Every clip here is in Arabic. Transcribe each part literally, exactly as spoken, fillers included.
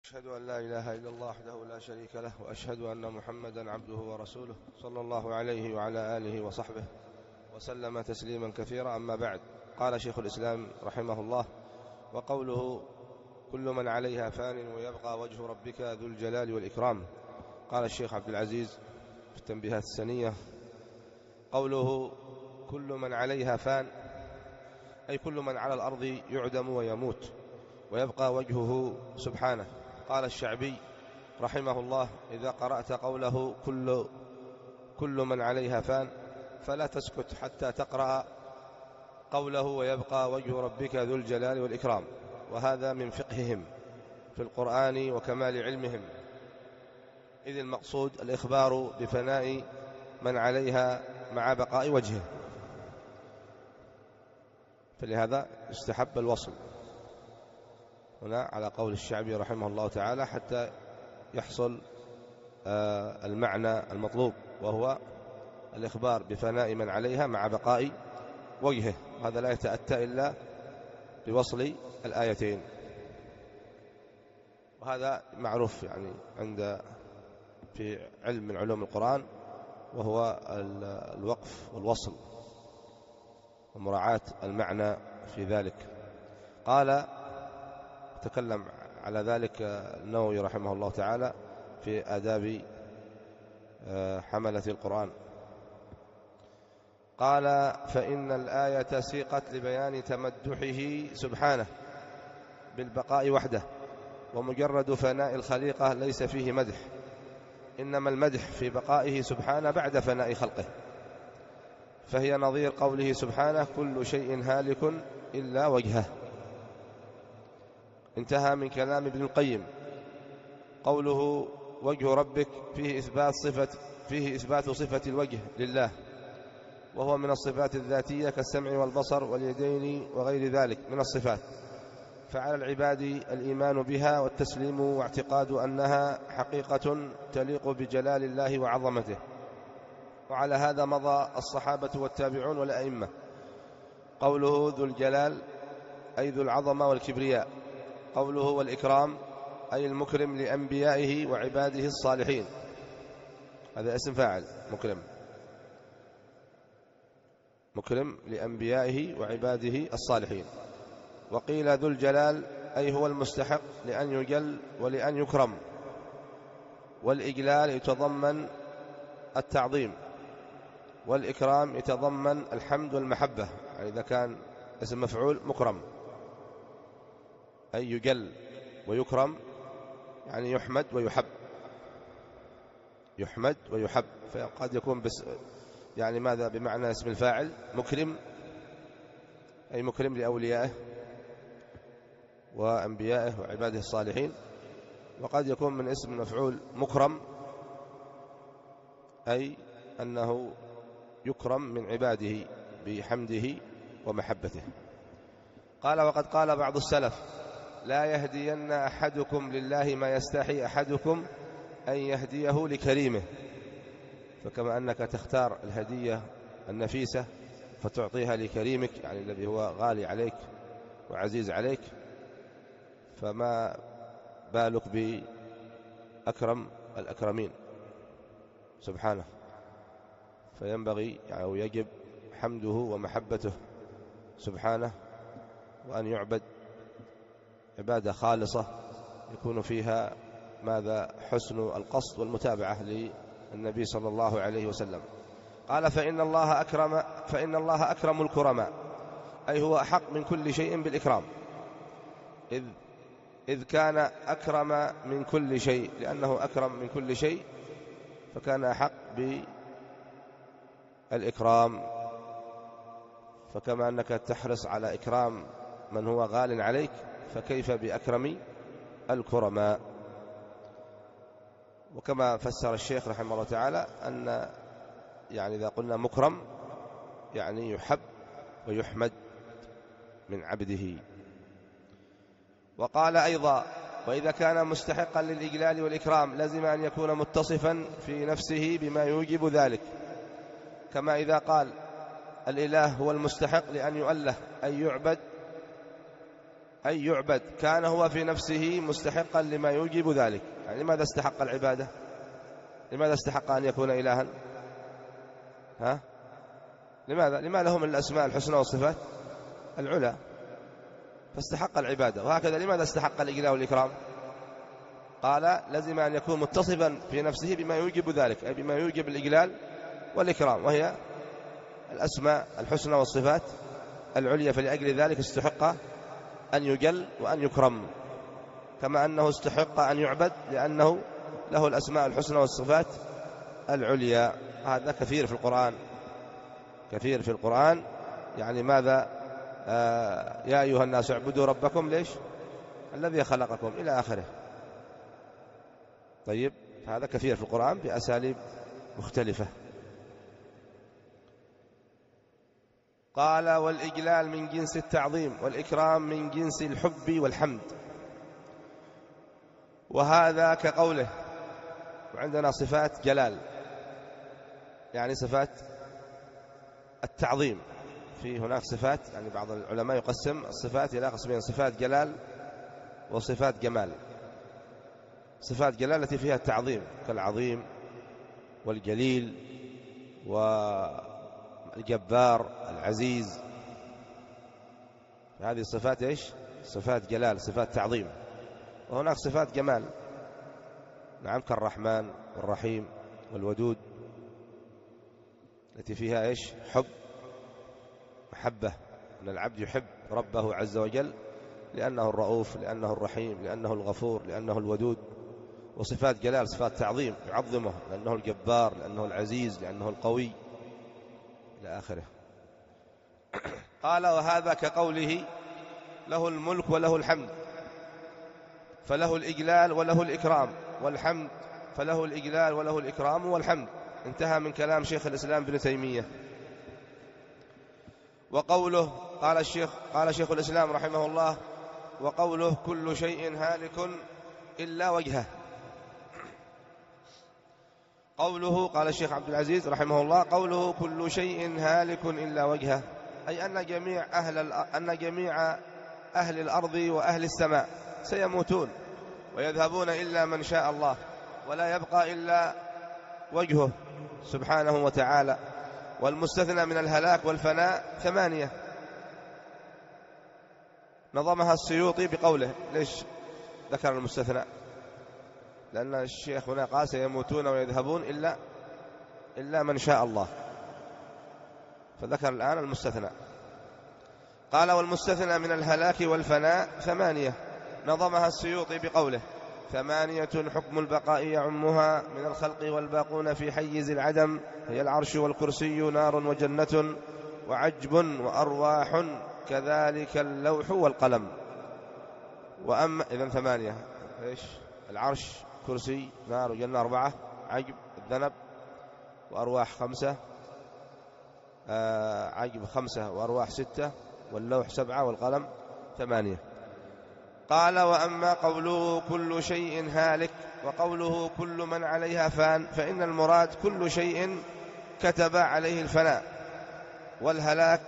أشهد أن لا إله إلا الله وحده لا شريك له، وأشهد أن محمدا عبده ورسوله صلى الله عليه وعلى آله وصحبه وسلم تسليما كثيرا. أما بعد، قال شيخ الإسلام رحمه الله: وقوله كل من عليها فان ويبقى وجه ربك ذو الجلال والإكرام. قال الشيخ عبد العزيز في التنبيهات السنية: قوله كل من عليها فان أي كل من على الأرض يعدم ويموت ويبقى وجهه سبحانه. قال الشعبي رحمه الله: إذا قرأت قوله كل, كل من عليها فان فلا تسكت حتى تقرأ قوله ويبقى وجه ربك ذو الجلال والإكرام، وهذا من فقههم في القرآن وكمال علمهم، إذ المقصود الإخبار بفناء من عليها مع بقاء وجهه، فلهذا استحب الوصل هنا على قول الشعبي رحمه الله تعالى حتى يحصل المعنى المطلوب، وهو الإخبار بفناء من عليها مع بقاء وجهه. هذا لا يتأتى إلا بوصل الآيتين، وهذا معروف يعني عند في علم من علوم القرآن، وهو الوقف والوصل ومراعاة المعنى في ذلك. قال تكلم على ذلك النووي رحمه الله تعالى في آداب حملة القرآن. قال: فإن الآية سيقت لبيان تمدحه سبحانه بالبقاء وحده، ومجرد فناء الخليقة ليس فيه مدح، إنما المدح في بقائه سبحانه بعد فناء خلقه، فهي نظير قوله سبحانه: كل شيء هالك إلا وجهه. انتهى من كلام ابن القيم. قوله وجه ربك فيه إثبات صفة فيه إثبات صفة الوجه لله، وهو من الصفات الذاتية كالسمع والبصر واليدين وغير ذلك من الصفات، فعلى العباد الإيمان بها والتسليم واعتقاد أنها حقيقة تليق بجلال الله وعظمته، وعلى هذا مضى الصحابة والتابعون والأئمة. قوله ذو الجلال أي ذو العظمة والكبرياء. قوله والإكرام أي المكرم لأنبيائه وعباده الصالحين، هذا اسم فاعل مكرم، مكرم لأنبيائه وعباده الصالحين. وقيل ذو الجلال أي هو المستحق لأن يجل ولأن يكرم، والإجلال يتضمن التعظيم، والإكرام يتضمن الحمد والمحبة، يعني إذا كان اسم مفعول مكرم أي يجل ويكرم، يعني يحمد ويحب، يحمد ويحب. فقد يكون بس يعني ماذا بمعنى اسم الفاعل مكرم أي مكرم لأوليائه وأنبيائه وعباده الصالحين، وقد يكون من اسم المفعول مكرم أي أنه يكرم من عباده بحمده ومحبته. قال: وقد قال بعض السلف: لا يهدين أحدكم لله ما يستحي أحدكم أن يهديه لكريمه. فكما أنك تختار الهدية النفيسة فتعطيها لكريمك، يعني الذي هو غالي عليك وعزيز عليك، فما بالك بأكرم الأكرمين سبحانه. فينبغي أو يعني يجب حمده ومحبته سبحانه، وأن يعبد عبادة خالصة يكون فيها ماذا حسن القصد والمتابعة للنبي صلى الله عليه وسلم. قال: فإن الله أكرم فإن الله أكرم الكرماء، أي هو أحق من كل شيء بالإكرام، إذ إذ كان أكرم من كل شيء، لأنه أكرم من كل شيء فكان أحق بالإكرام. فكما أنك تحرص على إكرام من هو غال عليك، فكيف بأكرم الكرماء. وكما فسر الشيخ رحمه الله تعالى أن يعني إذا قلنا مكرم يعني يحب ويحمد من عبده. وقال أيضا: وإذا كان مستحقا للإجلال والإكرام لازم أن يكون متصفا في نفسه بما يوجب ذلك، كما إذا قال الإله هو المستحق لأن يؤله أي يعبد أي يعبد، كان هو في نفسه مستحقا لما يوجب ذلك. يعني لماذا استحق العبادة؟ لماذا استحق أن يكون إلها؟ ها؟ لماذا؟ لما له من الأسماء الحسنى والصفات العلى، فاستحق العبادة. وهكذا لماذا استحق الإجلال والإكرام؟ قال لازم أن يكون متصفا في نفسه بما يوجب ذلك، أي بما يوجب الإجلال والإكرام، وهي الأسماء الحسنى والصفات العليا، فلأجل ذلك استحق أن يجل وأن يكرم، كما أنه استحق أن يعبد لأنه له الأسماء الحسنى والصفات العليا. هذا كثير في القرآن، كثير في القرآن. يعني ماذا؟ آه يا أيها الناس اعبدوا ربكم ليش الذي خلقكم إلى آخره. طيب، هذا كثير في القرآن بأساليب مختلفة. قال والإجلال من جنس التعظيم، والإكرام من جنس الحب والحمد، وهذا كقوله. وعندنا صفات جلال، يعني صفات التعظيم. في هناك صفات، يعني بعض العلماء يقسم الصفات إلى قسمين: صفات جلال وصفات جمال. صفات جلال التي فيها التعظيم، كالعظيم والجليل والجبار العزيز، هذه الصفات إيش؟ صفات جلال، صفات تعظيم. وهناك صفات جمال، نعم، كالرحمن والرحيم والودود، التي فيها إيش؟ حب، محبة، أن العبد يحب ربه عز وجل لأنه الرؤوف، لأنه الرحيم، لأنه الغفور، لأنه الودود. وصفات جلال صفات تعظيم، يعظمه لأنه الجبار، لأنه العزيز، لأنه القوي إلى آخره. قال وهذا كقوله له الملك وله الحمد، فله الإجلال وله الإكرام، والحمد فله الإجلال وله الإكرام والحمد. انتهى من كلام شيخ الإسلام ابن تيمية. وقوله قال الشيخ قال شيخ الإسلام رحمه الله: وقوله كل شيء هالك إلا وجهه. قوله قال الشيخ عبد العزيز رحمه الله: قوله كل شيء هالك إلا وجهه، أي أن جميع أهل أن جميع أهل الأرض وأهل السماء سيموتون ويذهبون إلا من شاء الله، ولا يبقى إلا وجهه سبحانه وتعالى. والمستثنى من الهلاك والفناء ثمانية، نظمها السيوطي بقوله. ليش ذكر المستثنى؟ لأن الشيخ هنا قال سيموتون ويذهبون إلا إلا من شاء الله، فذكر الآن المستثنى. قال والمستثنى من الهلاك والفناء ثمانية، نظمها السيوطي بقوله: ثمانية حكم البقاء يعمها، من الخلق والباقون في حيز العدم، هي العرش والكرسي نار وجنة وعجب وأرواح، كذلك اللوح والقلم. وأما إذن ثمانية إيش؟ العرش، كرسي، نار وجنة أربعة، عجب الذنب وأرواح خمسة، آه عجب خمسة وأرواح ستة، واللوح سبعة والقلم ثمانية. قال وأما قوله كل شيء هالك وقوله كل من عليها فان، فإن المراد كل شيء كتب عليه الفناء والهلاك.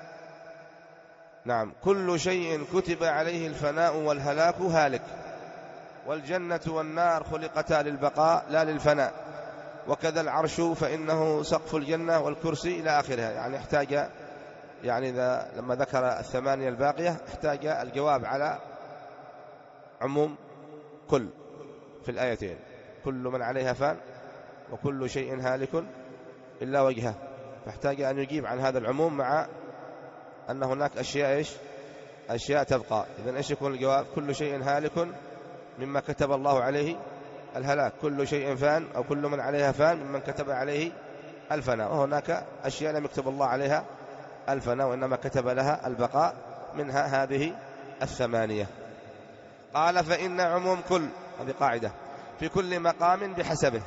نعم، كل شيء كتب عليه الفناء والهلاك هالك، والجنة والنار خلقتا للبقاء لا للفناء، وكذا العرش فإنه سقف الجنة والكرسي إلى آخرها. يعني احتاج، يعني إذا لما ذكر الثمانية الباقية احتاج الجواب على عموم كل في الآيتين: كل من عليها فان وكل شيء هالك إلا وجهه، فاحتاج أن يجيب عن هذا العموم مع أن هناك أشياء إيش؟ أشياء تبقى. إذن إيش يكون الجواب؟ كل شيء هالك مما كتب الله عليه الهلاك، كل شيء فان أو كل من عليها فان ممن كتب عليه الفناء. وهناك أشياء لم يكتب الله عليها الفناء وإنما كتب لها البقاء، منها هذه الثمانية. قال فإن عموم كل، هذه قاعدة، في كل مقام بحسبه،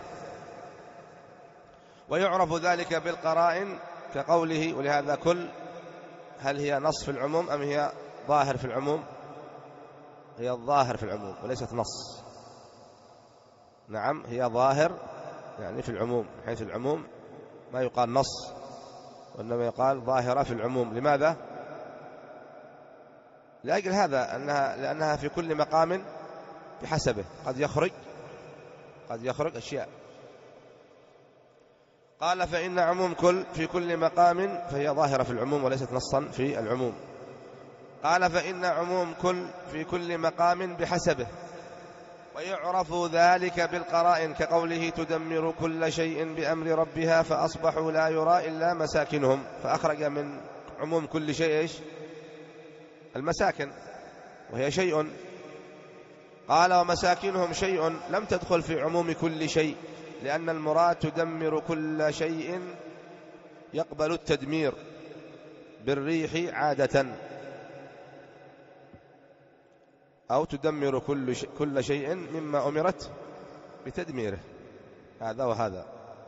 ويعرف ذلك بالقرائن كقوله. ولهذا كل هل هي نص في العموم أم هي ظاهر في العموم؟ هي الظاهر في العموم وليست نص. نعم، هي ظاهر يعني في العموم، حيث العموم ما يقال نص وإنما يقال ظاهرة في العموم. لماذا؟ لأجل هذا أنها لأنها في كل مقام بحسبه، قد يخرج قد يخرج أشياء. قال فإن عموم كل في كل مقام فهي ظاهرة في العموم وليست نصا في العموم. قال فإن عموم كل في كل مقام بحسبه، ويعرف ذلك بالقرائن كقوله تدمر كل شيء بأمر ربها فأصبحوا لا يرى إلا مساكنهم، فأخرج من عموم كل شيء إيش؟ المساكن، وهي شيء. قال ومساكنهم شيء لم تدخل في عموم كل شيء، لأن المراد تدمر كل شيء يقبل التدمير بالريح عادة، أو تدمر كل شيء, كل شيء مما أمرت بتدميره، هذا وهذا.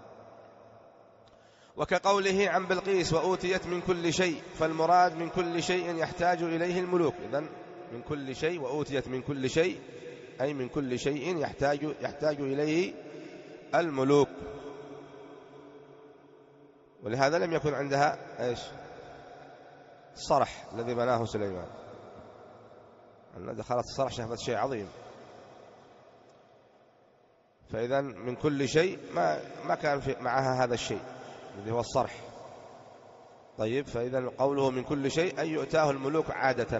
وكقوله عن بلقيس وأوتيت من كل شيء، فالمراد من كل شيء يحتاج إليه الملوك. إذن من كل شيء وأوتيت من كل شيء أي من كل شيء يحتاج, يحتاج إليه الملوك، ولهذا لم يكن عندها إيش؟ الصرح الذي بناه سليمان، أن دخلت الصرح شافت شيء عظيم. فإذا من كل شيء ما ما كان في معها هذا الشيء الذي هو الصرح. طيب، فإذا قوله من كل شيء أي يؤتاه الملوك عادة،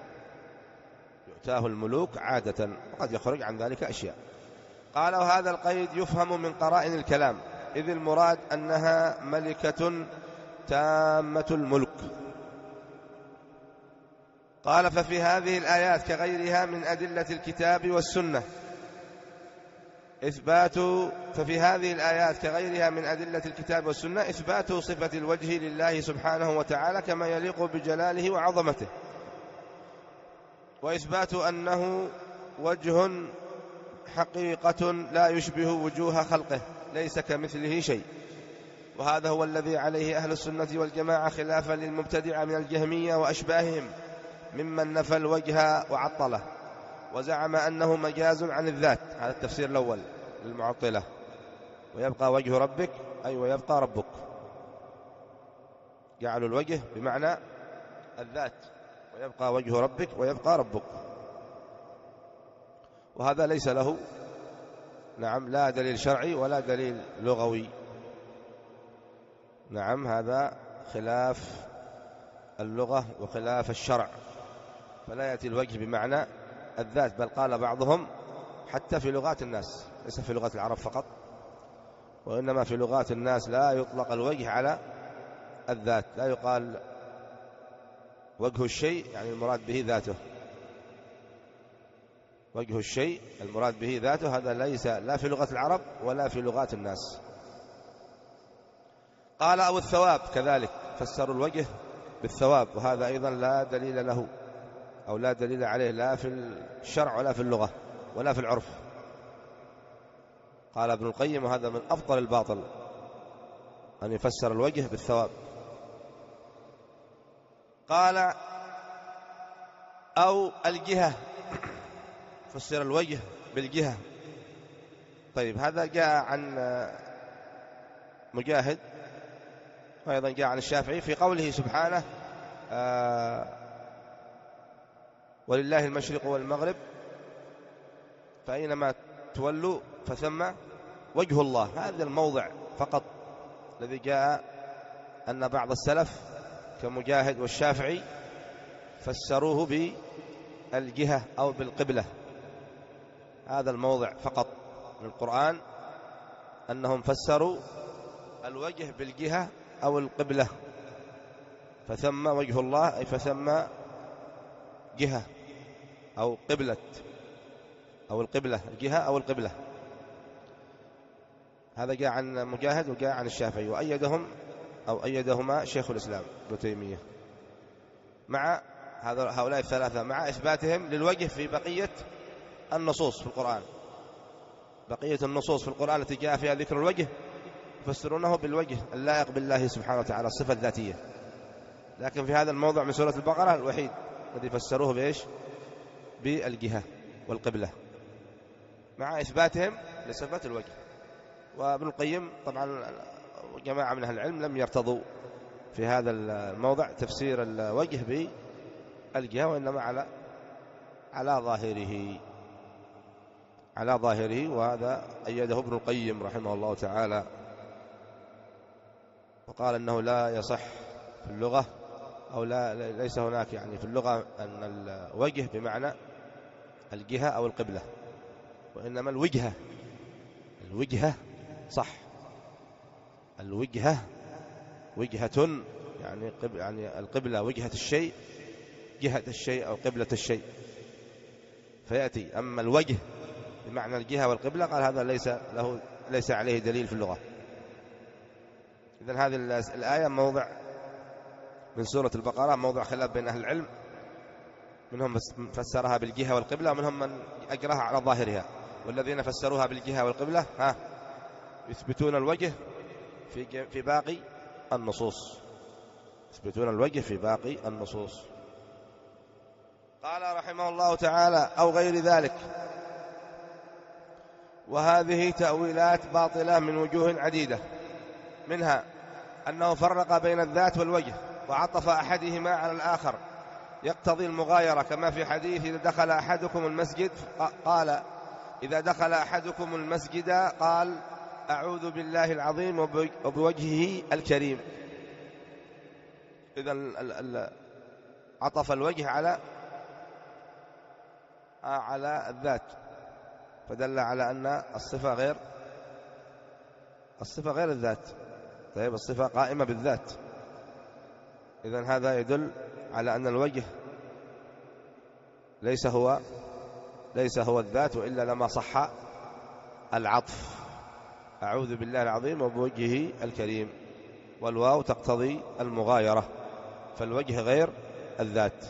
يؤتاه الملوك عادة، وقد يخرج عن ذلك أشياء. قال وهذا القيد يفهم من قرائن الكلام، إذ المراد أنها ملكة تامة الملك. قال ففي هذه الآيات كغيرها من أدلة الكتاب والسنة إثبات ففي هذه الآيات كغيرها من أدلة الكتاب والسنة إثبات صفة الوجه لله سبحانه وتعالى كما يليق بجلاله وعظمته، وإثبات أنه وجه حقيقة لا يشبه وجوه خلقه ليس كمثله شيء. وهذا هو الذي عليه أهل السنة والجماعة خلافا للمبتدعة من الجهمية وأشباههم ممن نفى الوجه وعطله وزعم أنه مجاز عن الذات، هذا التفسير الأول للمعطلة. ويبقى وجه ربك أي ويبقى ربك، جعلوا الوجه بمعنى الذات، ويبقى وجه ربك ويبقى ربك، وهذا ليس له نعم لا دليل شرعي ولا دليل لغوي. نعم هذا خلاف اللغة وخلاف الشرع، فلا يأتي الوجه بمعنى الذات، بل قال بعضهم حتى في لغات الناس، ليس في لغات العرب فقط، وإنما في لغات الناس لا يطلق الوجه على الذات، لا يقال وجه الشيء يعني المراد به ذاته، وجه الشيء المراد به ذاته، هذا ليس لا في لغة العرب ولا في لغات الناس. قال أو الثواب كذلك، فسروا الوجه بالثواب، وهذا أيضا لا دليل له أو لا دليل عليه لا في الشرع ولا في اللغة ولا في العرف. قال ابن القيم وهذا من أفضل الباطل أن يفسر الوجه بالثواب. قال أو الجهة، فسر الوجه بالجهة. طيب هذا جاء عن مجاهد وأيضا جاء عن الشافعي في قوله سبحانه آه ولله المشرق والمغرب فأينما تولوا فثم وجه الله. هذا الموضع فقط الذي جاء أن بعض السلف كمجاهد والشافعي فسروه بالجهة أو بالقبلة، هذا الموضع فقط من القرآن أنهم فسروا الوجه بالجهة أو القبلة، فثم وجه الله أي فثم جهة أو قبلة أو القبلة، الجهة أو القبلة. هذا جاء عن مجاهد وجاء عن الشافعي، وأيدهم أو أيدهما شيخ الإسلام ابن تيمية مع هؤلاء الثلاثة مع إثباتهم للوجه في بقية النصوص في القرآن. بقية النصوص في القرآن التي جاء فيها ذكر الوجه يفسرونه بالوجه اللائق بالله سبحانه وتعالى الصفة الذاتية، لكن في هذا الموضع من سورة البقرة الوحيد الذي فسروه بإيش؟ بالجهة والقبلة مع إثباتهم لصفة الوجه. وابن القيم طبعا جماعة من أهل العلم لم يرتضوا في هذا الموضع تفسير الوجه الجهة، وإنما على على ظاهره على ظاهره وهذا أيده ابن القيم رحمه الله تعالى، وقال أنه لا يصح في اللغة أو لا ليس هناك يعني في اللغة أن الوجه بمعنى الجهة أو القبلة، وإنما الوجهة الوجهة صح، الوجهة وجهة يعني قبل يعني القبلة وجهة الشيء، جهة الشيء أو قبلة الشيء فيأتي. أما الوجه بمعنى الجهة والقبلة قال هذا ليس له ليس عليه دليل في اللغة. إذن هذه الآية موضع من سورة البقرة موضع خلاف بين أهل العلم، منهم فسرها بالجهة والقبلة ومنهم من أجرها على ظاهرها، والذين فسروها بالجهة والقبلة ها يثبتون الوجه في في باقي النصوص، يثبتون الوجه في باقي النصوص. قال رحمه الله تعالى أو غير ذلك، وهذه تأويلات باطلة من وجوه عديدة، منها أنه فرق بين الذات والوجه وعطف أحدهما على الآخر يقتضي المغايرة، كما في حديث إذا دخل أحدكم المسجد قال إذا دخل أحدكم المسجد قال أعوذ بالله العظيم وبوجهه الكريم. إذن عطف الوجه على على الذات، فدل على أن الصفة غير الصفة غير الذات. طيب الصفة قائمة بالذات، إذن هذا يدل على أن الوجه ليس هو ليس هو الذات، وإلا لما صح العطف أعوذ بالله العظيم وبوجهه الكريم، والواو تقتضي المغايرة، فالوجه غير الذات.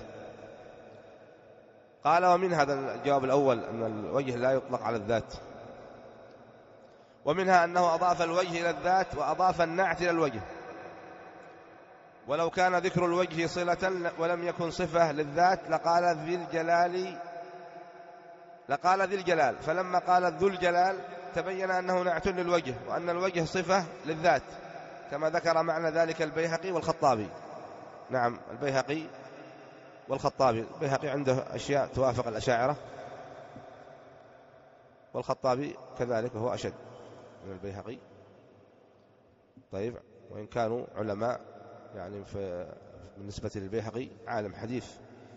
قال ومن هذا الجواب الأول أن الوجه لا يطلق على الذات، ومنها أنه أضاف الوجه إلى الذات وأضاف النعت إلى الوجه، ولو كان ذكر الوجه صلة ولم يكن صفة للذات لقال ذي الجلال لقال ذي الجلال فلما قال ذو الجلال تبين أنه نعت للوجه، وأن الوجه صفة للذات، كما ذكر معنى ذلك البيهقي والخطابي. نعم البيهقي والخطابي، البيهقي عنده أشياء توافق الأشاعرة، والخطابي كذلك وهو أشد من البيهقي. طيب وإن كانوا علماء يعني في بالنسبة للبيهقي عالم حديث.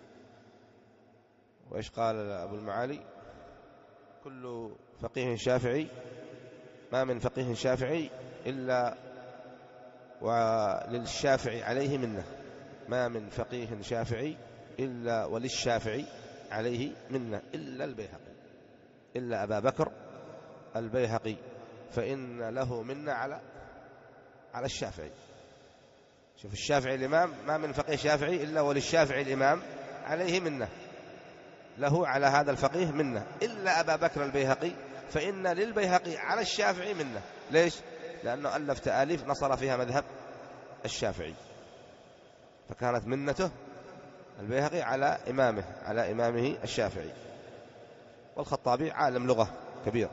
وإيش قال أبو المعالي كل فقيه شافعي ما من فقيه شافعي إلا وللشافعي عليه منه، ما من فقيه شافعي إلا وللشافعي عليه منه إلا البيهقي، إلا أبا بكر البيهقي فإن له منه على على الشافعي. شوف الشافعي الإمام ما من فقيه شافعي إلا وللشافعي الإمام عليه منه، له على هذا الفقيه منه، إلا أبا بكر البيهقي فإن للبيهقي على الشافعي منه. ليش؟ لأنه ألف تآليف نصر فيها مذهب الشافعي، فكانت منته البيهقي على إمامه على إمامه الشافعي. والخطابي عالم لغة كبير،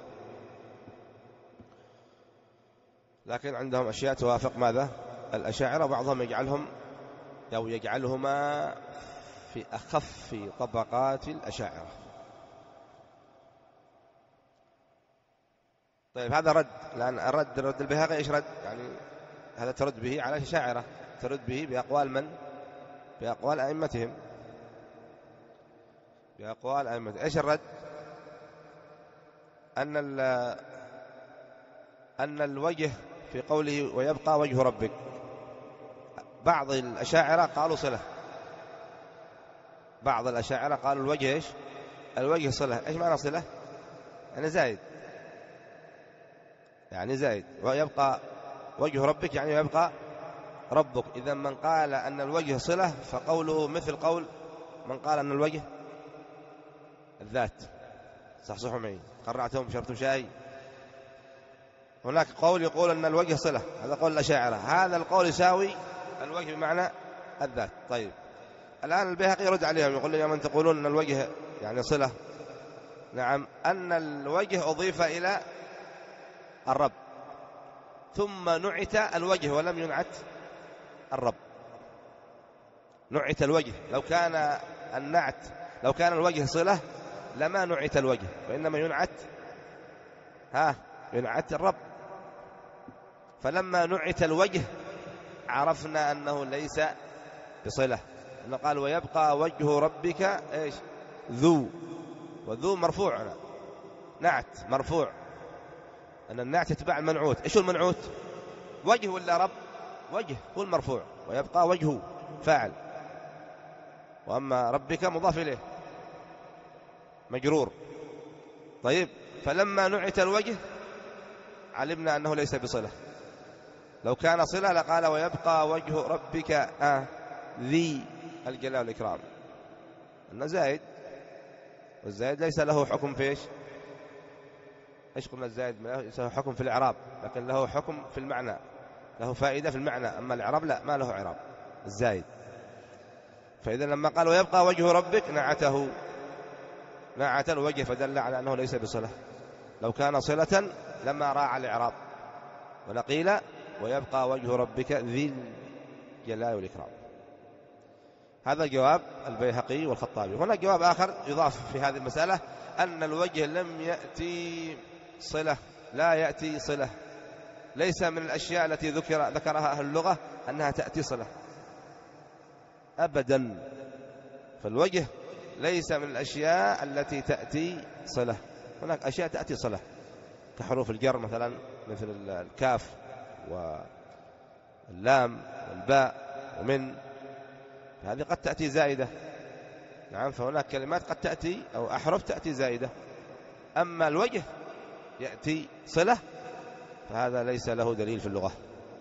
لكن عندهم أشياء توافق ماذا؟ الأشاعرة، بعضهم يجعلهم أو يجعلهما في أخف طبقات الأشاعرة. طيب هذا رد، لأن الرد رد البيهقي إيش رد؟ يعني هذا ترد به على الأشاعرة، ترد به بأقوال من؟ بأقوال أئمتهم، بأقوال أئمتهم. إيش الرد؟ أن أن الوجه في قوله ويبقى وجه ربك، بعض الأشاعرة قالوا صلة، بعض الأشاعرة قالوا الوجه إيش؟ الوجه صلة. إيش معنى صلة؟ يعني زائد، يعني زائد. ويبقى وجه ربك يعني يبقى ربك. إذا من قال أن الوجه صلة فقوله مثل قول من قال أن الوجه الذات. صحصحوا معي، قرعتهم شربتم شاي. هناك قول يقول أن الوجه صلة، هذا قول الأشاعرة، هذا القول يساوي الوجه بمعنى الذات. طيب الآن البيهقي يرد عليهم يقول يا من تقولون أن الوجه يعني صلة، نعم أن الوجه أضيف إلى الرب ثم نعت الوجه ولم ينعت الرب، نعت الوجه. لو كان النعت لو كان الوجه صلة لما نعت الوجه، وإنما ينعت ها ينعت الرب. فلما نعت الوجه عرفنا أنه ليس بصلة، إنه قال ويبقى وجه ربك إيش ذو، وذو مرفوع نعت مرفوع، أن النعت يتبع المنعوت. إيش المنعوت؟ وجه ولا رب؟ وجه هو المرفوع، ويبقى وجهه فاعل، وأما ربك مضاف إليه مجرور. طيب فلما نعت الوجه علمنا أنه ليس بصلة. لو كان صلة لقال ويبقى وجه ربك آه ذي الجلال والإكرام، أنه زائد، والزائد ليس له حكم في إيش؟ إيش قلنا الزائد ليس له حكم في الإعراب، لكن له حكم في المعنى، له فائدة في المعنى، أما الإعراب لا، ما له إعراب الزائد. فإذا لما قال ويبقى وجه ربك نعته، نعت الوجه، فدل على أنه ليس بصلة. لو كان صلة لما راعى الإعراب، ولقيل ويبقى وجه ربك ذي الجلال والإكرام. هذا جواب البيهقي والخطابي. هنا جواب آخر يضاف في هذه المسألة، أن الوجه لم يأتي صلة، لا يأتي صلة، ليس من الأشياء التي ذكر ذكرها أهل اللغة أنها تأتي صلة أبدا. فالوجه ليس من الأشياء التي تأتي صلة، هناك أشياء تأتي صلة كحروف الجر مثلا، مثل الكاف واللام والباء ومن، هذه قد تأتي زائدة. نعم، فهناك كلمات قد تأتي أو أحرف تأتي زائدة، أما الوجه يأتي صلة فهذا ليس له دليل في اللغة.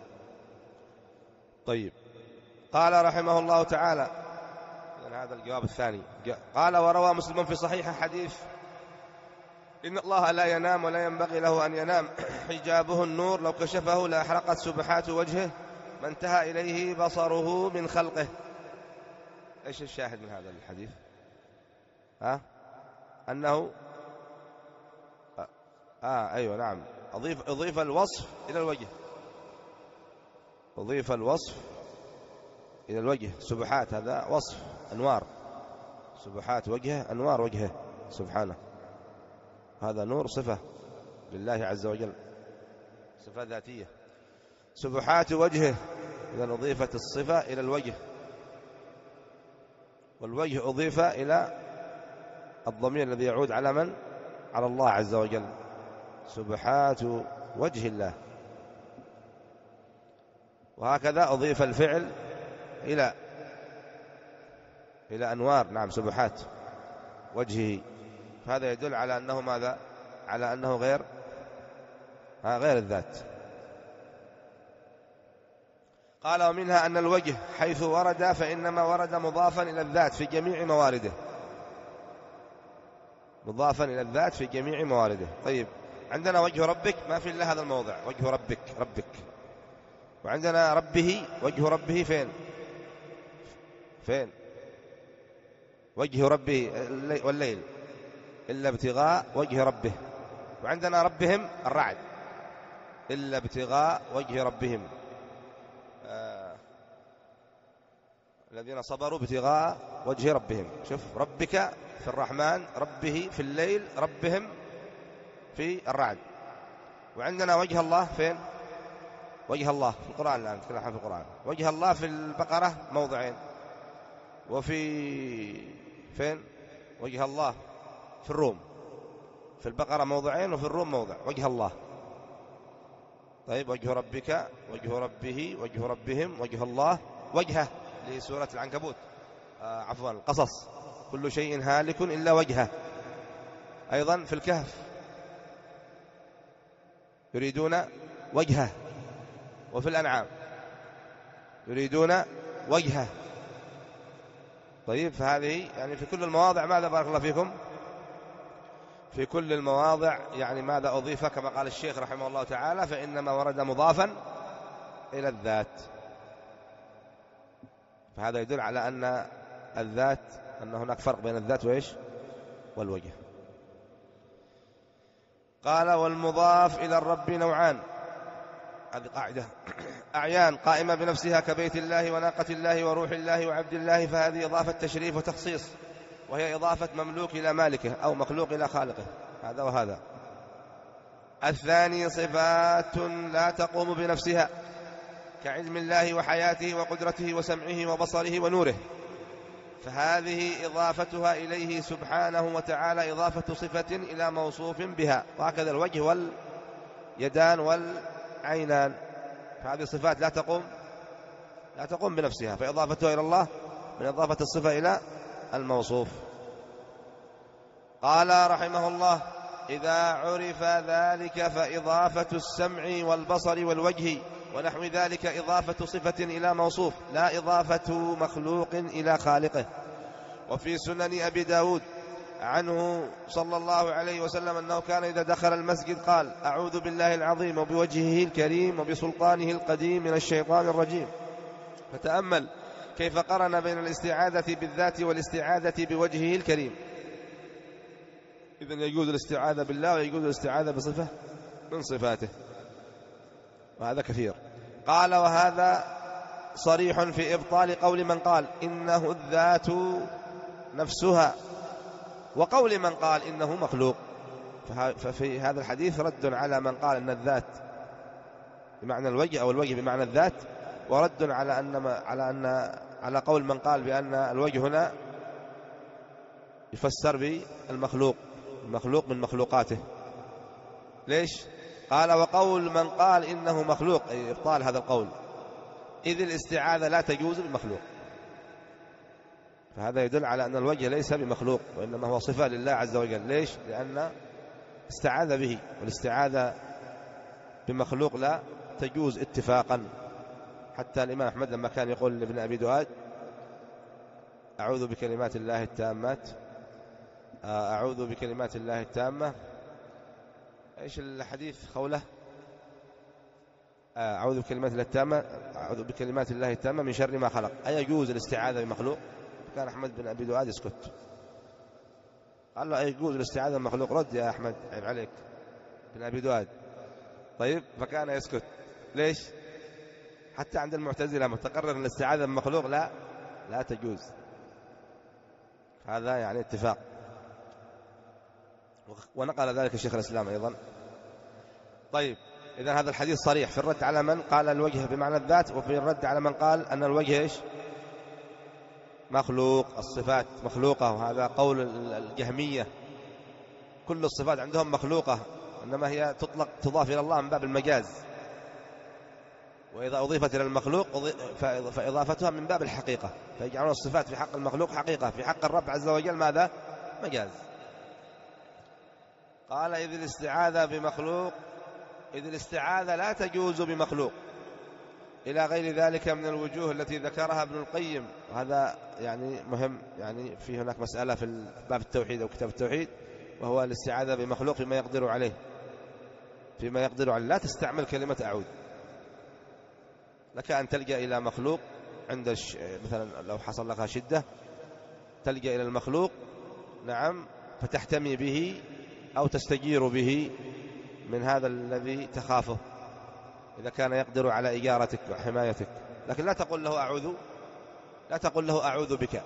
طيب، قال رحمه الله تعالى، هذا الجواب الثاني، قال وروى مسلم في صحيح حديث إن الله لا ينام ولا ينبغي له أن ينام، حجابه النور لو كشفه لأحرقت سبحات وجهه ما انتهى إليه بصره من خلقه. إيش الشاهد من هذا الحديث؟ ها؟ أنه آه, آه أيوة نعم، أضيف, أضيف الوصف إلى الوجه، أضيف الوصف إلى الوجه. سبحات هذا وصف أنوار، سبحات وجهه أنوار وجهه سبحانه، هذا نور صفة لله عز وجل، صفة ذاتية. سبحات وجهه، إذا أضيفت الصفة إلى الوجه، والوجه أضيف إلى الضمير الذي يعود على من؟ على الله عز وجل، سبحات وجه الله. وهكذا أضيف الفعل إلى إلى أنوار، نعم، سبحات وجهه، هذا يدل على أنه ماذا؟ على أنه غير ها غير الذات. قال ومنها أن الوجه حيث ورد فإنما ورد مضافا إلى الذات في جميع موارده، مضافا إلى الذات في جميع موارده. طيب، عندنا وجه ربك ما في إلا هذا الموضع، وجه ربك ربك، وعندنا ربه، وجه ربه فين فين وجه ربه والليل إلا ابتغاء وجه ربه، وعندنا ربهم الرعد إلا ابتغاء وجه ربهم، آه الذين صبروا ابتغاء وجه ربهم. شوف، ربك في الرحمن، ربه في الليل، ربهم في الرعد. وعندنا وجه الله فين؟ وجه الله في القرآن، الآن نتكلم عن في القرآن. وجه الله في البقرة موضعين، وفي فين؟ وجه الله في الروم، في البقرة موضعين وفي الروم موضع، وجه الله. طيب، وجه ربك، وجه ربه، وجه ربهم، وجه الله، وجهه لسورة العنكبوت، آه عفوا القصص، كل شيء هالك إلا وجهه. أيضا في الكهف يريدون وجهه، وفي الأنعام يريدون وجهه. طيب، فهذه يعني في كل المواضع ماذا بارك الله فيكم؟ في كل المواضع يعني ماذا أضيف؟ كما قال الشيخ رحمه الله تعالى فإنما ورد مضافا إلى الذات. فهذا يدل على أن الذات، أن هناك فرق بين الذات وإيش؟ والوجه. قال والمضاف إلى الرب نوعان، هذه قاعدة أعيان قائمة بنفسها كبيت الله وناقة الله وروح الله وعبد الله، فهذه إضافة تشريف وتخصيص، وهي إضافة مملوك إلى مالكه أو مخلوق إلى خالقه، هذا وهذا. الثاني صفات لا تقوم بنفسها كعلم الله وحياته وقدرته وسمعه وبصره ونوره، فهذه إضافتها إليه سبحانه وتعالى إضافة صفة إلى موصوف بها، وهكذا الوجه واليدان والعينان، فهذه صفات لا تقوم لا تقوم بنفسها، فإضافتها إلى الله من إضافة الصفة إلى الموصوف. قال رحمه الله: إذا عرف ذلك فإضافة السمع والبصر والوجه ونحو ذلك إضافة صفة إلى موصوف، لا إضافة مخلوق إلى خالقه. وفي سنن أبي داود عنه صلى الله عليه وسلم أنه كان إذا دخل المسجد قال: أعوذ بالله العظيم وبوجهه الكريم وبسلطانه القديم من الشيطان الرجيم. فتأمل كيف قرن بين الاستعاذة بالذات والاستعاذة بوجهه الكريم. إذن يجوز الاستعاذة بالله ويجوز الاستعاذة بصفة من صفاته، وهذا كثير. قال: وهذا صريح في إبطال قول من قال إنه الذات نفسها، وقول من قال إنه مخلوق. ففي هذا الحديث رد على من قال أن الذات بمعنى الوجه أو الوجه بمعنى الذات، ورد على أن على أن على قول من قال بأن الوجه هنا يفسر بالمخلوق، المخلوق من مخلوقاته. ليش؟ قال: وقول من قال إنه مخلوق، أي إبطال هذا القول، إذ الاستعاذة لا تجوز بالمخلوق. فهذا يدل على أن الوجه ليس بمخلوق، وإنما هو صفة لله عز وجل. ليش؟ لأن استعاذ به، والاستعاذة بمخلوق لا تجوز اتفاقا. حتى الإمام أحمد لما كان يقول لابن أبي دؤاد: أعوذ بكلمات الله التامات، أعوذ بكلمات الله التامة، إيش الحديث قوله؟ أعوذ بكلمات الله التامة، أعوذ بكلمات الله التامة من شر ما خلق. أي يجوز الاستعاذة بمخلوق؟ كان أحمد بن أبي دؤاد يسكت. قال له: أي يجوز الاستعاذة بمخلوق؟ رد يا أحمد، عيب عليك بن أبي دؤاد. طيب، فكان يسكت. ليش؟ حتى عند المعتزلة متقرر أن الاستعاذة بمخلوق لا لا تجوز. هذا يعني اتفاق، ونقل ذلك الشيخ الإسلام أيضا. طيب، إذن هذا الحديث صريح في الرد على من قال الوجه بمعنى الذات، وفي الرد على من قال أن الوجه إيش؟ مخلوق، الصفات مخلوقة، وهذا قول الجهمية. كل الصفات عندهم مخلوقة، إنما هي تطلق تضاف إلى الله من باب المجاز، وإذا أضيفت إلى المخلوق فإضافتها من باب الحقيقة، فيجعلون الصفات في حق المخلوق حقيقة، في حق الرب عز وجل ماذا؟ مجاز. قال: إذ الاستعاذة بمخلوق، إذ الاستعاذة لا تجوز بمخلوق، إلى غير ذلك من الوجوه التي ذكرها ابن القيم. وهذا يعني مهم، يعني في هناك مسألة في باب التوحيد أو كتاب التوحيد، وهو الاستعاذة بمخلوق فيما يقدر عليه، فيما يقدر عليه. لا تستعمل كلمة أعوذ، لك أن تلجأ إلى مخلوق عند الش... مثلا لو حصل لك شدة تلجأ إلى المخلوق، نعم، فتحتمي به أو تستجير به من هذا الذي تخافه، إذا كان يقدر على إجارتك وحمايتك. لكن لا تقول له أعوذ، لا تقول له أعوذ بك.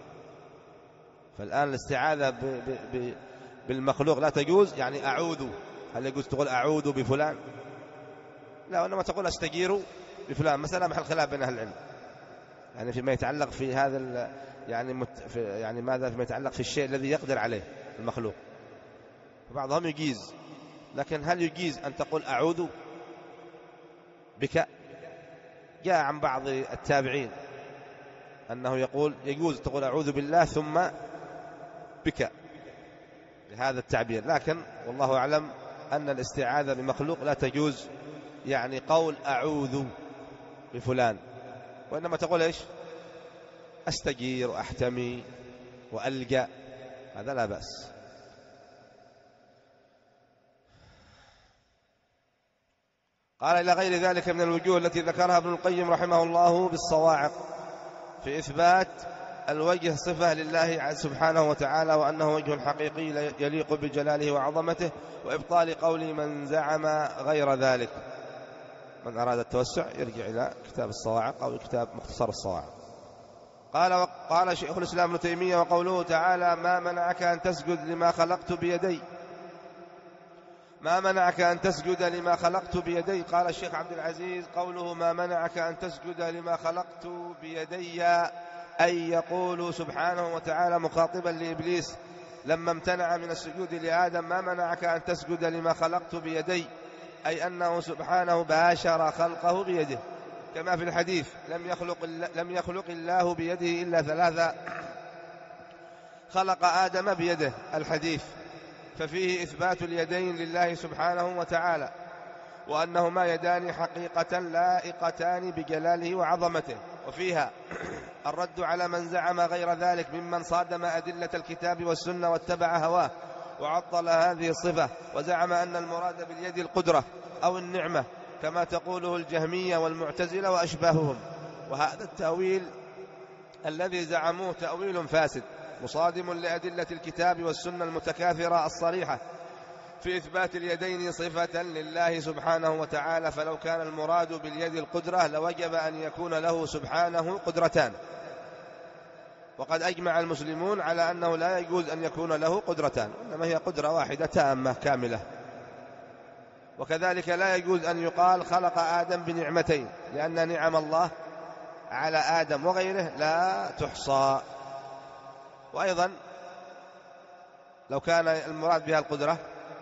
فالآن الاستعاذة ب... ب... ب... بالمخلوق لا تجوز. يعني أعوذ، هل يجوز تقول أعوذ بفلان؟ لا، وإنما تقول أستجير بفلان. مسألة محل خلاف بين أهل العلم، يعني فيما يتعلق في هذا ال... يعني مت... في... يعني ماذا فيما يتعلق في الشيء الذي يقدر عليه المخلوق. بعضهم يجيز، لكن هل يجيز أن تقول أعوذ بك؟ جاء عن بعض التابعين أنه يقول يجوز تقول أعوذ بالله ثم بك بهذا التعبير، لكن والله أعلم أن الاستعاذة بمخلوق لا تجوز، يعني قول أعوذ بفلان، وإنما تقول إيش؟ أستجير وأحتمي وألجأ، هذا لا بأس. قال: إلى غير ذلك من الوجوه التي ذكرها ابن القيم رحمه الله بالصواعق في إثبات الوجه صفة لله سبحانه وتعالى، وأنه وجه حقيقي يليق بجلاله وعظمته، وإبطال قول من زعم غير ذلك. من أراد التوسع يرجع إلى كتاب الصواعق أو كتاب مختصر الصواعق. قال قال شيخ الإسلام ابن تيمية: وقوله تعالى: ما منعك أن تسجد لما خلقت بيدي، ما منعك أن تسجد لما خلقت بيدي. قال الشيخ عبد العزيز: قوله ما منعك أن تسجد لما خلقت بيدي أي يقول سبحانه وتعالى مخاطبا لإبليس لما امتنع من السجود لآدم: ما منعك أن تسجد لما خلقت بيدي، أي أنه سبحانه باشر خلقه بيده، كما في الحديث: لم يخلق لم يخلق الله بيده إلا ثلاثة، خلق آدم بيده، الحديث. ففيه إثبات اليدين لله سبحانه وتعالى، وأنهما يدان حقيقة لائقتان بجلاله وعظمته. وفيها الرد على من زعم غير ذلك ممن صادم أدلة الكتاب والسنة واتبع هواه وعطل هذه الصفة، وزعم أن المراد باليد القدرة أو النعمة كما تقوله الجهمية والمعتزلة وأشباههم. وهذا التأويل الذي زعموه تأويل فاسد مصادم لأدلة الكتاب والسنة المتكاثرة الصريحة في إثبات اليدين صفة لله سبحانه وتعالى. فلو كان المراد باليد القدرة لوجب أن يكون له سبحانه قدرتان، وقد أجمع المسلمون على أنه لا يجوز أن يكون له قدرتان، إنما هي قدرة واحدة تامة كاملة. وكذلك لا يجوز أن يقال خلق آدم بنعمتين، لأن نعم الله على آدم وغيره لا تحصى. وأيضا لو كان المراد بها القدرة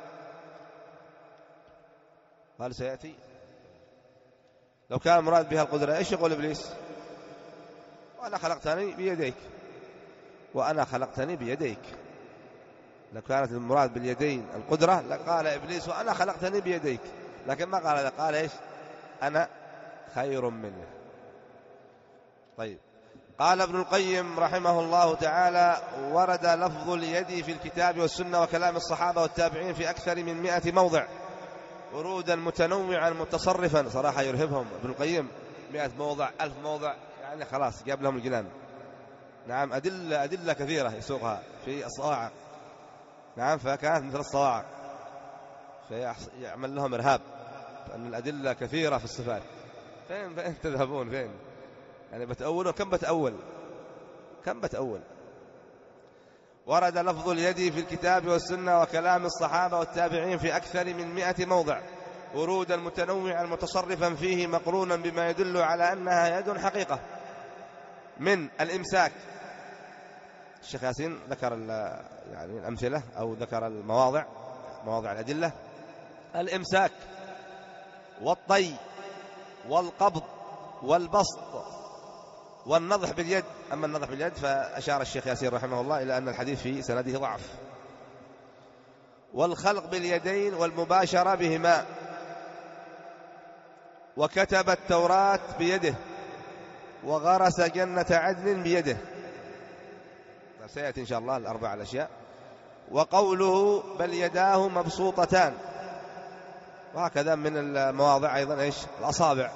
قال سيأتي، لو كان المراد بها القدرة إيش يقول إبليس؟ وأنا خلقتني بيديك، وأنا خلقتني بيديك. لو كانت المراد باليدين القدرة لقال إبليس وأنا خلقتني بيديك، لكن ما قال هذا، قال إيش؟ أنا خير منه. طيب، قال ابن القيم رحمه الله تعالى: ورد لفظ اليد في الكتاب والسنة وكلام الصحابة والتابعين في أكثر من مئة موضع ورودا متنوعا متصرفا. صراحة يرهبهم ابن القيم، مئة موضع، ألف موضع، يعني خلاص جاب لهم الجنان. نعم، أدلة أدلة كثيرة يسوقها في الصواعق. نعم، فكانت مثل الصواعق، فيعمل لهم إرهاب لأن الأدلة كثيرة في الصفات. فين فين تذهبون؟ فين يعني بتأولوا؟ كم بتأول كم بتأول ورد لفظ اليد في الكتاب والسنة وكلام الصحابة والتابعين في أكثر من مئة موضع ورودا متنوعا متصرفا فيه مقرونا بما يدل على أنها يد حقيقة، من الإمساك. الشيخ ياسين ذكر يعني الأمثلة أو ذكر المواضع، مواضع الأدلة: الإمساك والطي والقبض والبسط والنضح باليد. أما النضح باليد فأشار الشيخ ياسين رحمه الله إلى أن الحديث في سنده ضعف. والخلق باليدين والمباشرة بهما، وكتب التوراة بيده، وغرس جنة عدن بيده. سيأتي إن شاء الله الأربع الأشياء. وقوله بل يداه مبسوطتان، وهكذا من المواضع أيضا إيش؟ الأصابع.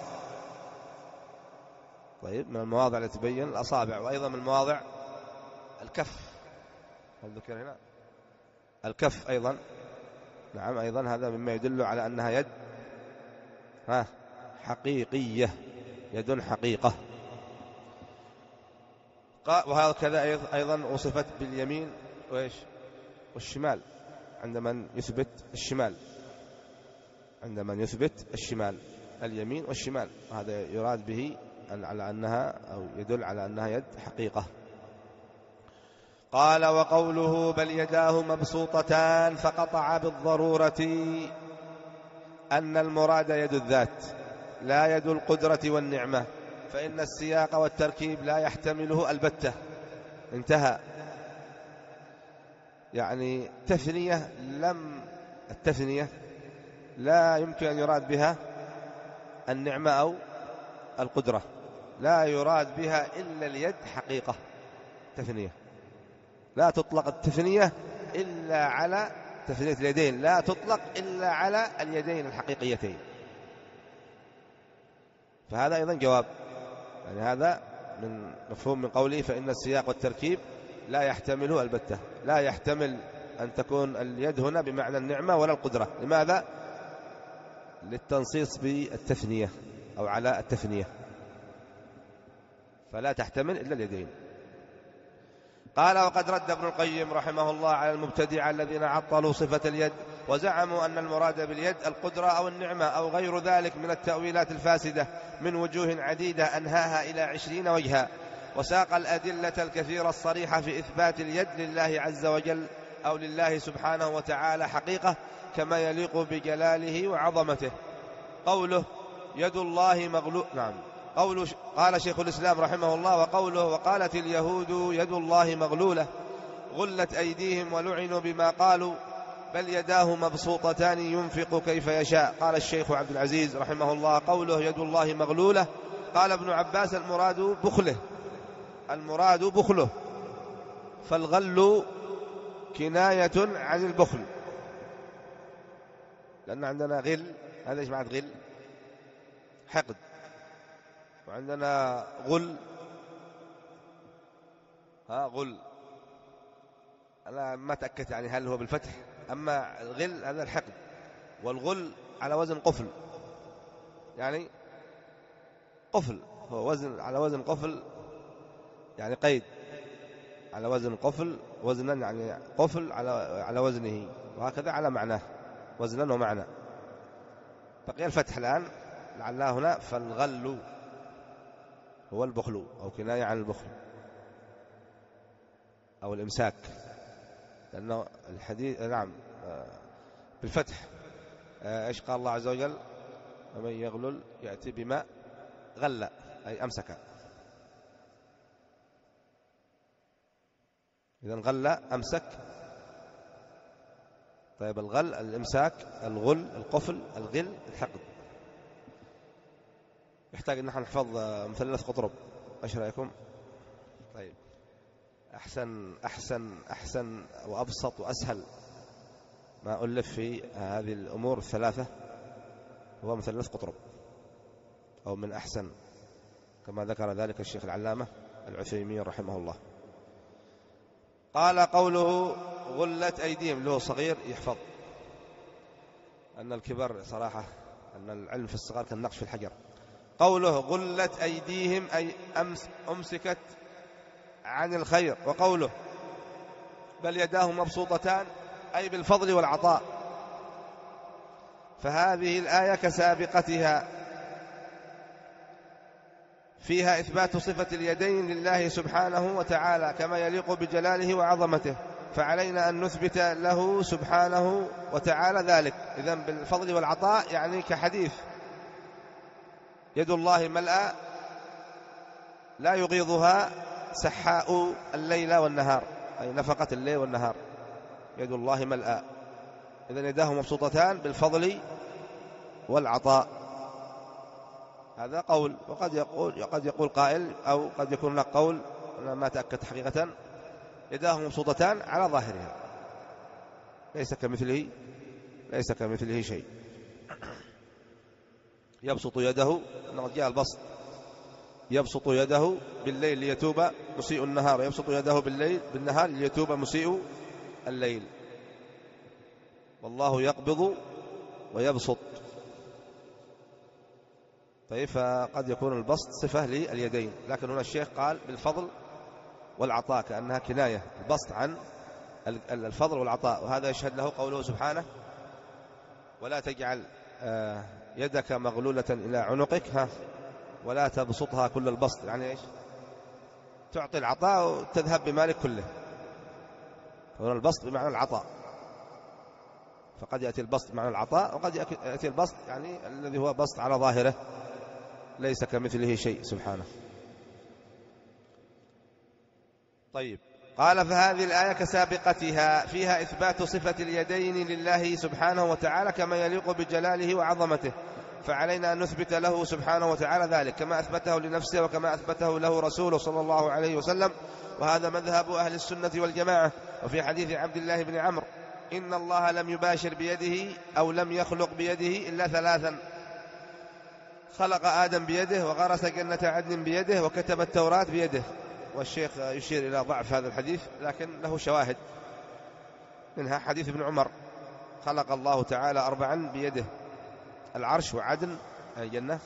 طيب، من المواضع التي تبين الأصابع. وأيضا من المواضع الكف، هل ذكر هنا الكف أيضا؟ نعم، أيضا هذا مما يدل على أنها يد ها حقيقية، يد حقيقة. وهكذا أيضا وصفت باليمين وإيش؟ والشمال، عندما يثبت الشمال، عندما يثبت الشمال، اليمين والشمال، هذا يراد به على أنها أو يدل على أنها يد حقيقة. قال: وقوله بل يداه مبسوطتان فقطع بالضرورة أن المراد يد الذات لا يد القدرة والنعمة، فإن السياق والتركيب لا يحتمله البتة. انتهى. يعني تثنية لم التثنية لا يمكن أن يراد بها النعمة أو القدرة، لا يراد بها إلا اليد حقيقة. تثنية لا تطلق التثنية إلا على تثنية اليدين، لا تطلق إلا على اليدين الحقيقيتين. فهذا أيضا جواب، يعني هذا من مفهوم من قوله فإن السياق والتركيب لا يحتمله البتة، لا يحتمل أن تكون اليد هنا بمعنى النعمة ولا القدرة. لماذا؟ للتنصيص بالتثنية أو على التثنية، فلا تحتمل إلا اليدين. قال وقد رد ابن القيم رحمه الله على المبتدعة الذين عطلوا صفة اليد وزعموا أن المراد باليد القدرة أو النعمة أو غير ذلك من التأويلات الفاسدة من وجوه عديدة أنهاها إلى عشرين وجها، وساق الأدلة الكثيرة الصريحة في إثبات اليد لله عز وجل أو لله سبحانه وتعالى حقيقة كما يليق بجلاله وعظمته. قوله يد الله مغلولة، نعم، قوله قال شيخ الإسلام رحمه الله وقوله وقالت اليهود يد الله مغلولة غلت أيديهم ولعنوا بما قالوا بل يداه مبسوطتان ينفق كيف يشاء. قال الشيخ عبد العزيز رحمه الله قوله يد الله مغلولة قال ابن عباس المراد بخله، المراد بخله، فالغل كناية عن البخل، لأن عندنا غل، هذا ايش معنى غل؟ حقد، وعندنا غل، ها غل أنا ما تأكدت يعني هل هو بالفتح، أما الغل هذا الحقد، والغل على وزن قفل، يعني قفل، هو وزن على وزن قفل يعني قيد، على وزن قفل وزنا يعني قفل على على وزنه، وهكذا على معناه وزنا ومعنى. بقي الفتح الآن لعلها هنا، فالغل هو البخل أو كناية عن البخل أو الإمساك، لأنه الحديث نعم بالفتح. إيش قال الله عز وجل؟ ومن يغلل يأتي بما غل أي أمسك، إذن غل أمسك. طيب الغل الإمساك، الغل القفل، الغل الحقد. يحتاج أن نحن نحفظ مثلث قطرب، ايش رايكم؟ طيب احسن احسن احسن وابسط واسهل ما الف في هذه الامور الثلاثه هو مثلث قطرب، او من احسن كما ذكر ذلك الشيخ العلامه العثيمين رحمه الله. قال قوله غلت ايديهم، له صغير يحفظ، ان الكبر صراحه ان العلم في الصغار كالنقش في الحجر. قوله غلت أيديهم أي أمس أمسكت عن الخير. وقوله بل يداه مبسوطتان أي بالفضل والعطاء. فهذه الآية كسابقتها فيها إثبات صفة اليدين لله سبحانه وتعالى كما يليق بجلاله وعظمته، فعلينا أن نثبت له سبحانه وتعالى ذلك. إذن بالفضل والعطاء يعني كحديث يد الله ملأى لا يغيضها سحاء الليل والنهار، أي نفقة الليل والنهار، يد الله ملأى. إذن يداه مبسوطتان بالفضل والعطاء. هذا قول، وقد يقول قد يقول قائل أو قد يكون لك قول أنا ما تأكد حقيقة، يداه مبسوطتان على ظاهرها ليس كمثله ليس كمثله شيء. يبسط يده، أنه جاء البسط، يبسط يده بالليل ليتوب مسيء النهار، يبسط يده بالليل بالنهار ليتوب مسيء الليل. والله يقبض ويبسط. طيب فقد يكون البسط صفة لليدين، لكن هنا الشيخ قال بالفضل والعطاء كأنها كناية، البسط عن الفضل والعطاء. وهذا يشهد له قوله سبحانه ولا تجعل يدك مغلولة إلى عنقك ها ولا تبسطها كل البسط، يعني إيش؟ تعطي العطاء وتذهب بمالك كله. هنا البسط بمعنى العطاء، فقد يأتي البسط بمعنى العطاء، وقد يأتي البسط يعني الذي هو بسط على ظاهره ليس كمثله شيء سبحانه. طيب قال فهذه الآية كسابقتها فيها إثبات صفة اليدين لله سبحانه وتعالى كما يليق بجلاله وعظمته، فعلينا أن نثبت له سبحانه وتعالى ذلك كما أثبته لنفسه وكما أثبته له رسوله صلى الله عليه وسلم. وهذا مذهب أهل السنة والجماعة. وفي حديث عبد الله بن عمرو إن الله لم يباشر بيده أو لم يخلق بيده إلا ثلاثا: خلق آدم بيده، وغرس جنة عدن بيده، وكتب التوراة بيده. والشيخ يشير إلى ضعف هذا الحديث لكن له شواهد، منها حديث ابن عمر: خلق الله تعالى أربعا بيده: العرش وعدن الجنة،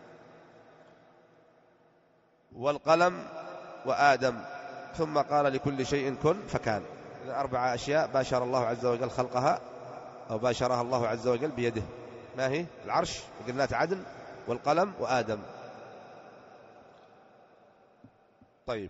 والقلم وآدم، ثم قال لكل شيء كن فكان. أربع أشياء باشر الله عز وجل خلقها أو باشرها الله عز وجل بيده. ما هي؟ العرش وجنات عدن والقلم وآدم. طيب،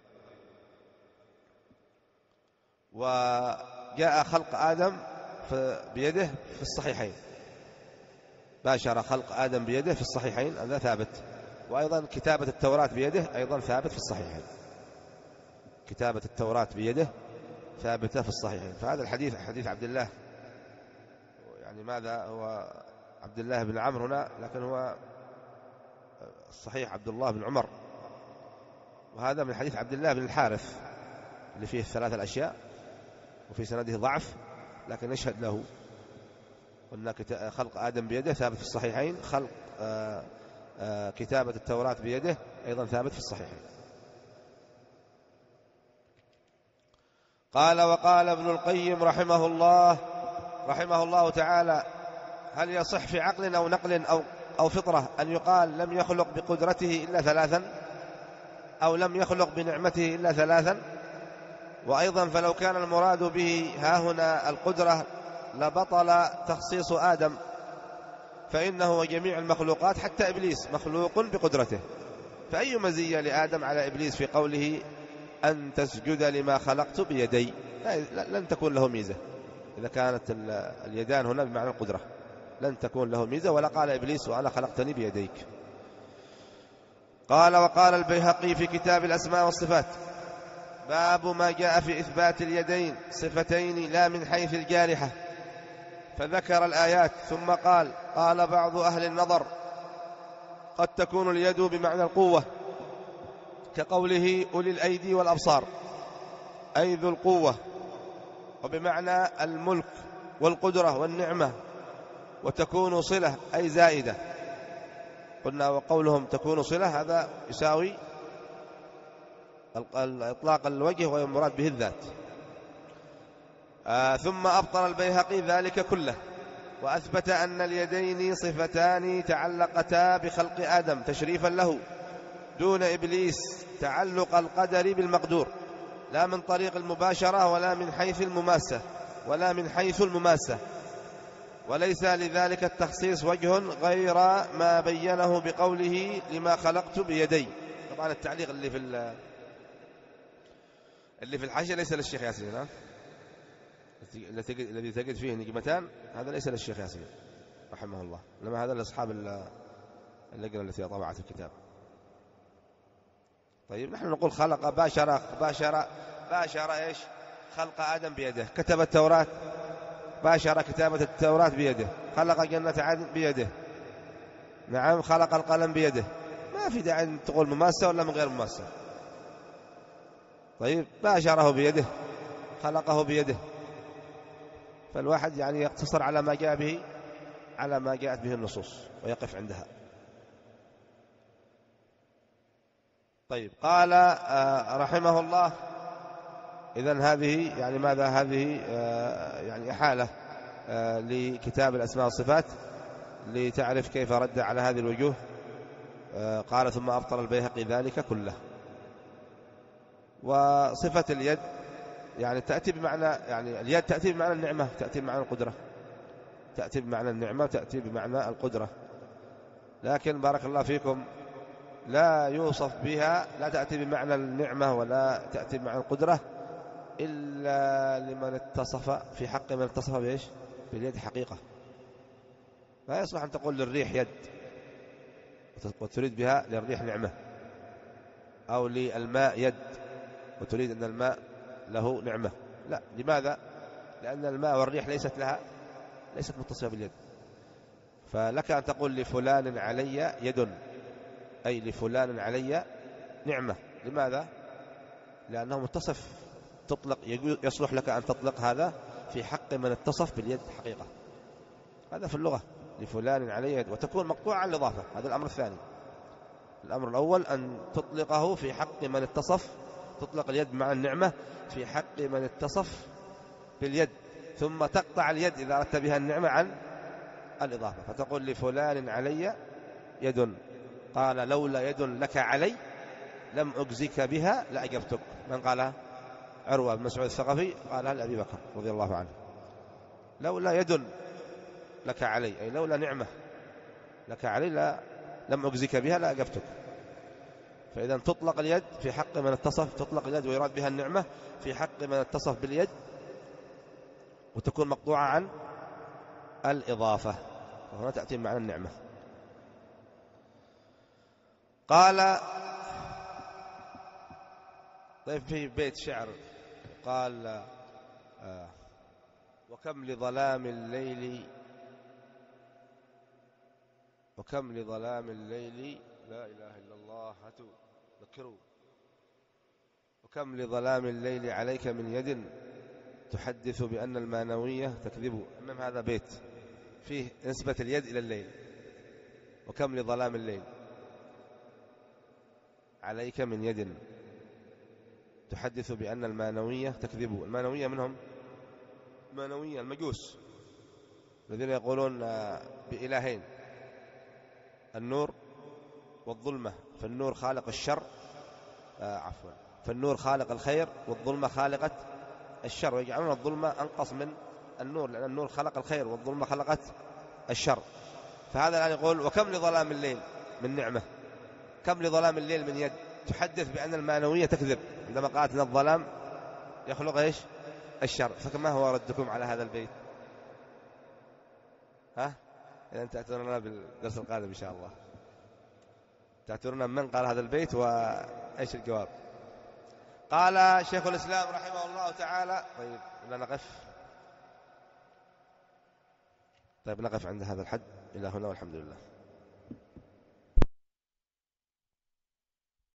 وجاء خلق آدم بيده في الصحيحين، باشر خلق آدم بيده في الصحيحين، هذا ثابت. وأيضا كتابة التوراة بيده أيضا ثابت في الصحيحين، كتابة التوراة بيده ثابتة في الصحيحين. فهذا الحديث حديث عبد الله، يعني ماذا هو عبد الله بن عمرو هنا، لكن هو الصحيح عبد الله بن عمر، وهذا من حديث عبد الله بن الحارث اللي فيه الثلاثة الأشياء وفي سنده ضعف، لكن يشهد له. قلنا خلق آدم بيده ثابت في الصحيحين، خلق آآ آآ كتابة التوراة بيده أيضا ثابت في الصحيحين. قال: وقال ابن القيم رحمه الله رحمه الله تعالى: هل يصح في عقل أو نقل أو أو فطرة أن يقال لم يخلق بقدرته إلا ثلاثا، أو لم يخلق بنعمته إلا ثلاثا؟ وأيضا فلو كان المراد به ها هنا القدرة لبطل تخصيص آدم، فإنه وجميع المخلوقات حتى إبليس مخلوق بقدرته، فأي مزية لآدم على إبليس في قوله أن تسجد لما خلقت بيدي؟ لن تكون له ميزة إذا كانت اليدان هنا بمعنى القدرة، لن تكون له ميزة. ولا قال إبليس وأنا خلقتني بيديك. قال: وقال البيهقي في كتاب الأسماء والصفات: باب ما جاء في إثبات اليدين صفتين لا من حيث الجارحة، فذكر الآيات ثم قال: قال بعض أهل النظر قد تكون اليد بمعنى القوة، كقوله أولي الأيدي والأبصار، أي ذو القوة، وبمعنى الملك والقدرة والنعمة، وتكون صلة أي زائدة. قلنا وقولهم تكون صلة هذا يساوي إطلاق الوجه والمراد به الذات. آه ثم أبطل البيهقي ذلك كله، وأثبت أن اليدين صفتان تعلقتا بخلق آدم تشريفا له دون إبليس تعلق القدر بالمقدور، لا من طريق المباشرة ولا من حيث المماسة ولا من حيث المماسة، وليس لذلك التخصيص وجه غير ما بينه بقوله لما خلقت بيدي. طبعا التعليق اللي في اللي في الحاشية ليس للشيخ ياسين، ها الذي تجد فيه نجمتان هذا ليس للشيخ ياسين رحمه الله، إنما هذا لأصحاب اللجنة التي طبعت الكتاب. طيب، نحن نقول خلق باشر باشر باشر إيش؟ خلق آدم بيده، كتب التوراة باشر كتابة التوراة بيده، خلق جنة عدن بيده، نعم، خلق القلم بيده. ما في داعي أن تقول مماسة ولا من غير مماسة. طيب، باشره بيده، خلقه بيده، فالواحد يعني يقتصر على ما جاء به على ما جاءت به النصوص ويقف عندها. طيب، قال آه رحمه الله: إذن هذه يعني ماذا؟ هذه آه يعني إحالة آه لكتاب الأسماء والصفات لتعرف كيف رد على هذه الوجوه. آه قال: ثم أبطل البيهقي ذلك كله. وصفة اليد يعني تأتي بمعنى، يعني اليد تأتي بمعنى النعمة، تأتي بمعنى القدرة، تأتي بمعنى النعمة، تأتي بمعنى القدرة، لكن بارك الله فيكم لا يوصف بها، لا تأتي بمعنى النعمة ولا تأتي بمعنى القدرة إلا لمن اتصف في حق من اتصف بإيش؟ باليد حقيقة. لا يصلح أن تقول للريح يد وتريد بها للريح نعمة، أو للماء يد وتريد أن الماء له نعمة. لا، لماذا؟ لأن الماء والريح ليست لها ليست متصفة باليد. فلك أن تقول لفلان علي يد، أي لفلان علي نعمة. لماذا؟ لأنه متصف، تطلق، يصلح لك أن تطلق هذا في حق من اتصف باليد حقيقة. هذا في اللغة، لفلان علي يد، وتكون مقطوعة عن الإضافة. هذا الأمر الثاني. الأمر الأول أن تطلقه في حق من اتصف، تطلق اليد مع النعمة في حق من اتصف باليد، ثم تقطع اليد إذا أردت بها النعمة عن الإضافة، فتقول لفلان علي يد، قال لولا يد لك علي لم أجزك بها لأجبتك. من قالها؟ عروة بن مسعود الثقفي، قالها لأبي بكر رضي الله عنه. لولا يد لك علي، أي لولا نعمة لك علي لا لم أجزك بها لأجبتك. فإذا تطلق اليد في حق من اتصف، تطلق اليد ويراد بها النعمة في حق من اتصف باليد، وتكون مقطوعة عن الإضافة، وهنا تأتي معنى النعمة. قال طيب في بيت شعر قال آه وكم لظلام الليل وكم لظلام الليل لا إله إلا الله هاتوا ذكروا وكم لظلام الليل عليك من يد تحدث بأن المانوية تكذب. أمام هذا بيت فيه نسبة اليد إلى الليل. وكم لظلام الليل عليك من يد تحدث بأن المانوية تكذب. المانوية منهم المانوية المجوس الذين يقولون بإلهين، النور والظلمة، فالنور خالق الشر آه عفوا فالنور خالق الخير والظلمة خالقة الشر، ويجعلون الظلمة أنقص من النور لأن النور خلق الخير والظلمة خلقت الشر. فهذا الآن يقول وكم لظلام الليل من نعمة، كم لظلام الليل من يد تحدث بأن المانوية تكذب عندما قالت أن الظلام يخلق إيش؟ الشر. فكما هو ردكم على هذا البيت؟ ها؟ إذا تأتوننا بالدرس القادم إن شاء الله، تأتوننا من قال هذا البيت وإيش الجواب. قال شيخ الإسلام رحمه الله تعالى. طيب لا نقف طيب نقف عند هذا الحد إلى هنا والحمد لله.